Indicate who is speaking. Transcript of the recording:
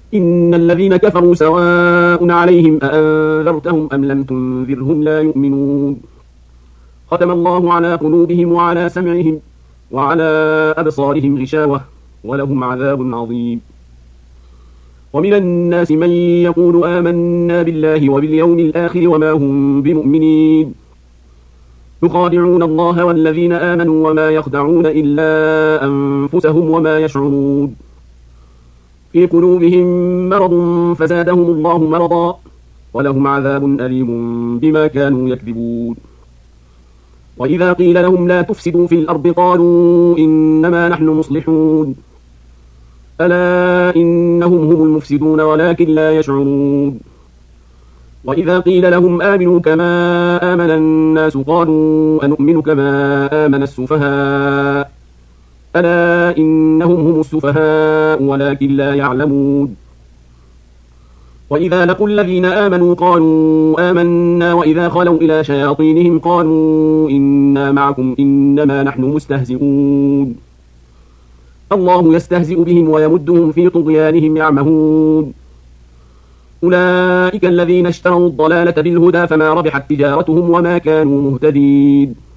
Speaker 1: إن الذين كفروا سواء عليهم أأنذرتهم أم لم تنذرهم لا يؤمنون ختم الله على قلوبهم وعلى سمعهم وعلى أبصارهم غشاوة ولهم عذاب عظيم ومن الناس من يقول آمنا بالله وباليوم الآخر وما هم بمؤمنين يخادعون الله والذين آمنوا وما يخدعون إلا أنفسهم وما يشعرون في قلوبهم مرض فزادهم الله مرضا ولهم عذاب أليم بما كانوا يكذبون وإذا قيل لهم لا تفسدوا في الأرض قالوا إنما نحن مصلحون ألا إنهم هم المفسدون ولكن لا يشعرون وإذا قيل لهم آمنوا كما آمن الناس قالوا أنؤمن كما آمن السفهاء ألا إنهم هم السفهاء ولكن لا يعلمون وإذا لقوا الذين آمنوا قالوا آمنا وإذا خلوا إلى شياطينهم قالوا إنا معكم إنما نحن مستهزئون الله يستهزئ بهم ويمدهم في طغيانهم يعمهون أولئك الذين اشتروا الضلالة بالهدى فما ربحت تجارتهم وما كانوا مهتدين